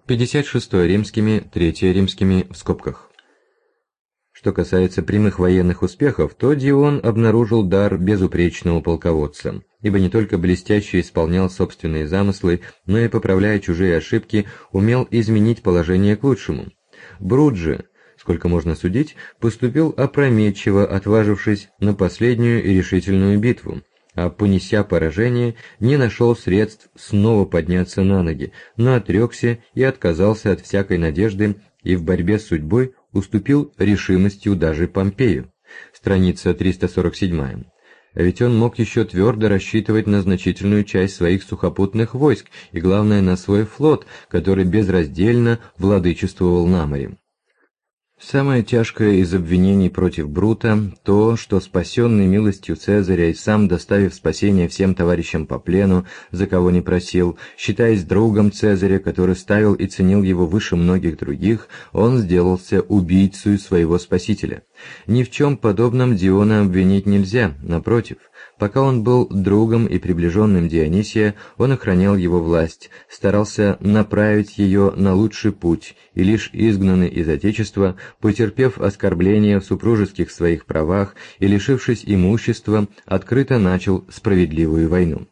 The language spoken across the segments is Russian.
56 римскими, 3 римскими в скобках. Что касается прямых военных успехов, то Дион обнаружил дар безупречного полководца, ибо не только блестяще исполнял собственные замыслы, но и, поправляя чужие ошибки, умел изменить положение к лучшему. Брут же, сколько можно судить, поступил опрометчиво, отважившись на последнюю и решительную битву, а, понеся поражение, не нашел средств снова подняться на ноги, но отрекся и отказался от всякой надежды и в борьбе с судьбой уступил решимостью даже Помпею. Страница 347. А ведь он мог еще твердо рассчитывать на значительную часть своих сухопутных войск и, главное, на свой флот, который безраздельно владычествовал на море. Самое тяжкое из обвинений против Брута – то, что, спасенный милостью Цезаря и сам доставив спасение всем товарищам по плену, за кого не просил, считаясь другом Цезаря, который ставил и ценил его выше многих других, он сделался убийцей своего спасителя. Ни в чем подобном Диона обвинить нельзя, напротив. Пока он был другом и приближенным Дионисия, он охранял его власть, старался направить ее на лучший путь, и лишь изгнанный из Отечества, потерпев оскорбления в супружеских своих правах и лишившись имущества, открыто начал справедливую войну.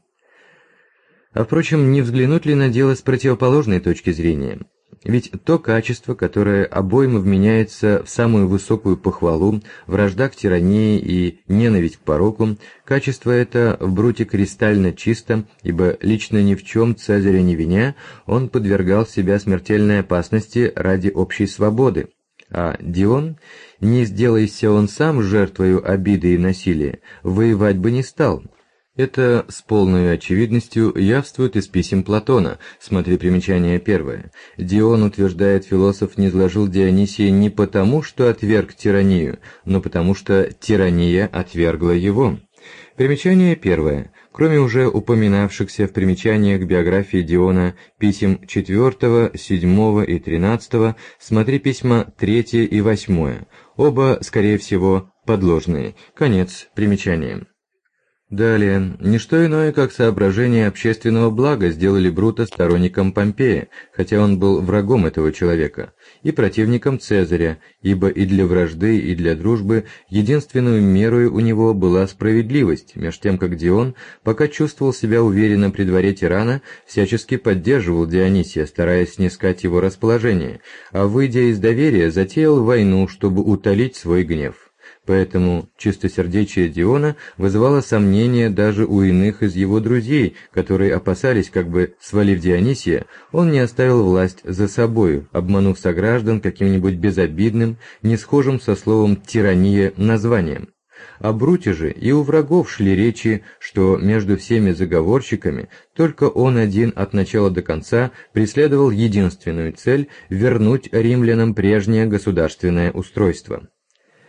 А впрочем, не взглянуть ли на дело с противоположной точки зрения? Ведь то качество, которое обоим вменяется в самую высокую похвалу, вражда к тирании и ненависть к пороку, качество это в Бруте кристально чисто, ибо лично ни в чем Цезаря не виня, он подвергал себя смертельной опасности ради общей свободы. А Дион, не сделайся он сам жертвою обиды и насилия, воевать бы не стал. Это с полной очевидностью явствует из писем Платона, смотри примечание 1. Дион, утверждает философ, низложил Дионисия не потому, что отверг тиранию, но потому, что тирания отвергла его. Примечание 1. Кроме уже упоминавшихся в примечаниях к биографии Диона писем 4, 7 и 13, смотри письма 3 и 8. Оба, скорее всего, подложные. Конец примечания. Далее, ничто иное, как соображения общественного блага сделали Брута сторонником Помпея, хотя он был врагом этого человека, и противником Цезаря, ибо и для вражды, и для дружбы единственной мерой у него была справедливость, меж тем как Дион, пока чувствовал себя уверенно при дворе тирана, всячески поддерживал Дионисия, стараясь снискать его расположение, а, выйдя из доверия, затеял войну, чтобы утолить свой гнев. Поэтому чистосердечие Диона вызывало сомнения даже у иных из его друзей, которые опасались, как бы, свалив Дионисия, он не оставил власть за собою, обманув сограждан каким-нибудь безобидным, не схожим со словом «тирания» названием. О Бруте же и у врагов шли речи, что между всеми заговорщиками только он один от начала до конца преследовал единственную цель – вернуть римлянам прежнее государственное устройство.